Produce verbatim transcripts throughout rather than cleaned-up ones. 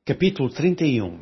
Capítulo trinta e um.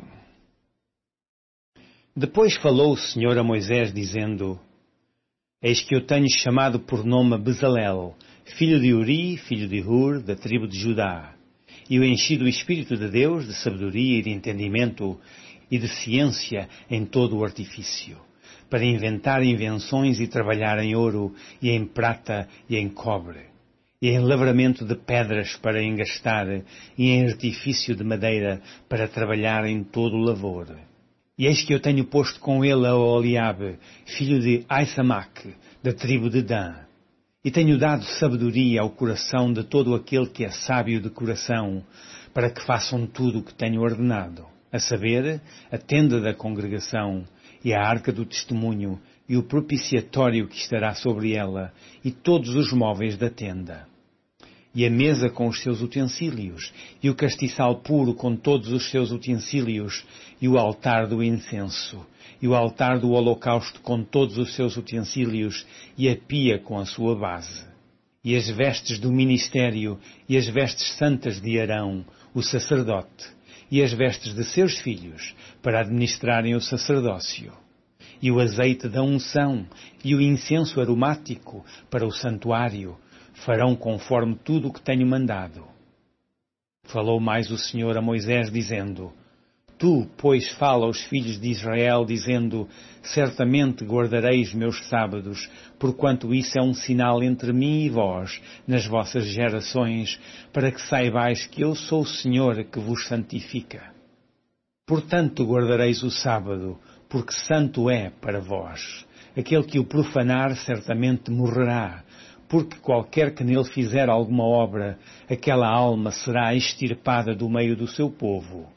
Depois falou o Senhor a Moisés, dizendo: Eis que eu tenho chamado por nome Bezalel, filho de Uri, filho de Hur, da tribo de Judá, e o enchi do Espírito de Deus, de sabedoria e de entendimento, e de ciência em todo o artifício, para inventar invenções e trabalhar em ouro, e em prata, e em cobre, e em lavramento de pedras para engastar, e em artifício de madeira para trabalhar em todo o lavor. E eis que eu tenho posto com ele a Oliabe, filho de Ahisamaque, da tribo de Dan, e tenho dado sabedoria ao coração de todo aquele que é sábio de coração, para que façam tudo o que tenho ordenado, a saber, a tenda da congregação, e a arca do testemunho, e o propiciatório que estará sobre ela, e todos os móveis da tenda, e a mesa com os seus utensílios, e o castiçal puro com todos os seus utensílios, e o altar do incenso, e o altar do holocausto com todos os seus utensílios, e a pia com a sua base, e as vestes do ministério, e as vestes santas de Arão, o sacerdote, e as vestes de seus filhos, para administrarem o sacerdócio, e o azeite da unção, e o incenso aromático para o santuário, farão conforme tudo o que tenho mandado. Falou mais o Senhor a Moisés, dizendo: Tu, pois, fala aos filhos de Israel, dizendo: Certamente guardareis meus sábados, porquanto isso é um sinal entre mim e vós, nas vossas gerações, para que saibais que eu sou o Senhor que vos santifica. Portanto guardareis o sábado, porque santo é para vós. Aquele que o profanar certamente morrerá, porque qualquer que nele fizer alguma obra, aquela alma será extirpada do meio do seu povo.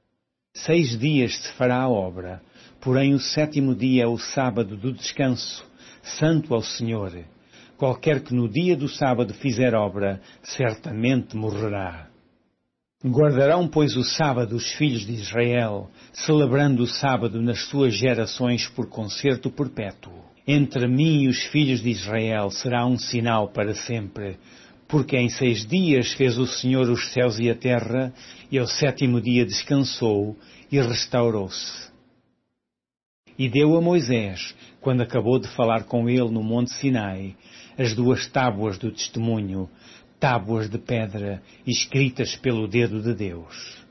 Seis dias se fará a obra, porém o sétimo dia é o sábado do descanso, santo ao Senhor. Qualquer que no dia do sábado fizer obra, certamente morrerá. Guardarão, pois, o sábado os filhos de Israel, celebrando o sábado nas suas gerações por concerto perpétuo. Entre mim e os filhos de Israel será um sinal para sempre, porque em seis dias fez o Senhor os céus e a terra, e ao sétimo dia descansou e restaurou-se. E deu a Moisés, quando acabou de falar com ele no monte Sinai, as duas tábuas do testemunho, tábuas de pedra, escritas pelo dedo de Deus.